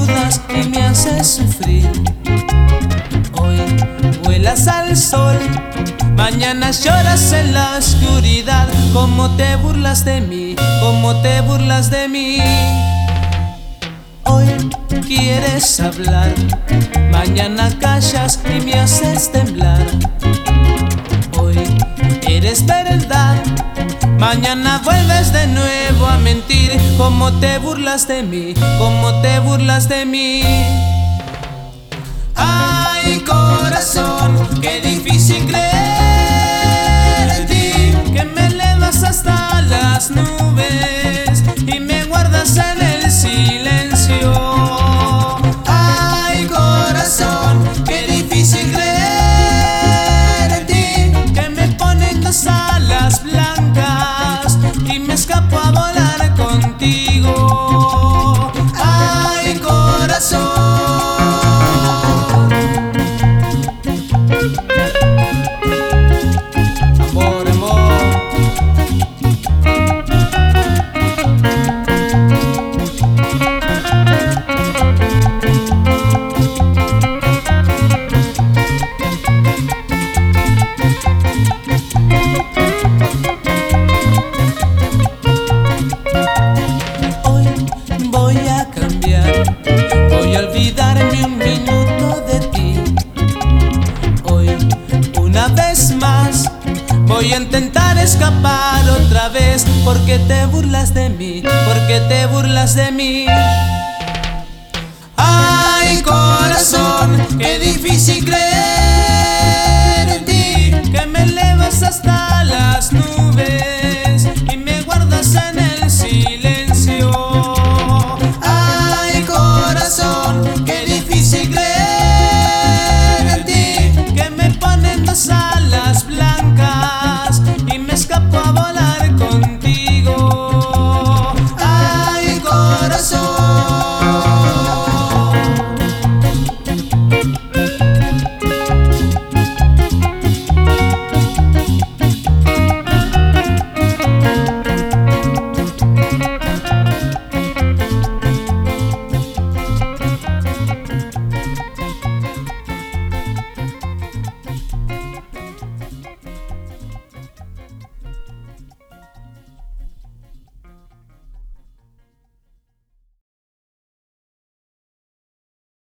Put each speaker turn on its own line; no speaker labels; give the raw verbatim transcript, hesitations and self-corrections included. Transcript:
burlas y me haces sufrir. Hoy vuelas al sol, mañana lloras en la oscuridad. Cómo te burlas de mí, cómo te burlas de mí. Hoy quieres hablar, mañana callas y me haces temblar. Hoy eres verdad, mañana vuelves de nuevo a mentir. Cómo te burlas de mí, cómo te burlas de mí. Ay, corazón, qué difícil creer en ti, que me elevas hasta las nubes y me guardas en el silencio. Ay, corazón, qué difícil creer en ti, que me ponen dos alas blancas y me escapo a volar contigo. Ay, corazón. Voy a olvidarme un minuto de ti. Hoy, una vez más, voy a intentar escapar otra vez. Porque te burlas de mí, porque te burlas de mí.